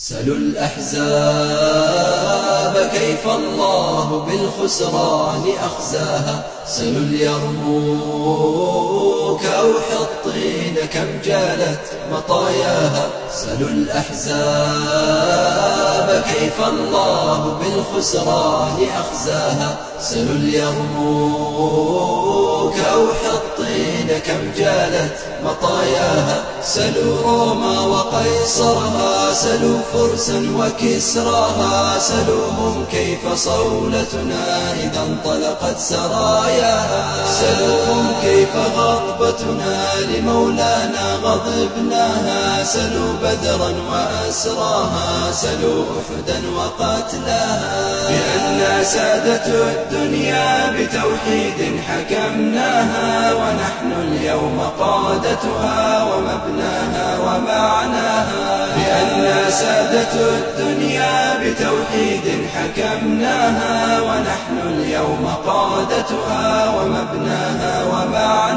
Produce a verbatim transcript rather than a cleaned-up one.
سلوا الأحزاب كيف الله بالخسران أخزاها. سلوا اليرموك أو حطين كم جالت مطاياها. سلوا الأحزاب كيف الله بالخسران أخزاها. سلوا اليرموك أو حطين كم جالت مطاياها. سلوا روما وقيصرها، سلوا فرسا وكسراها، سلوهم كيف صولتنا إذا انطلقت سراياها. سلوهم كيف غضبتنا لمولانا غضبناها. سلوا بدرا وأسراها، سلوا أحدا وقتلاها. بأننا سادة الدنيا بتوحيد حكمناها، ونحن اليوم قادتها ومبناها ومعناها. بأننا سادة الدنيا بتوحيد حكمناها، ونحن اليوم قادتها ومبناها ومعناها.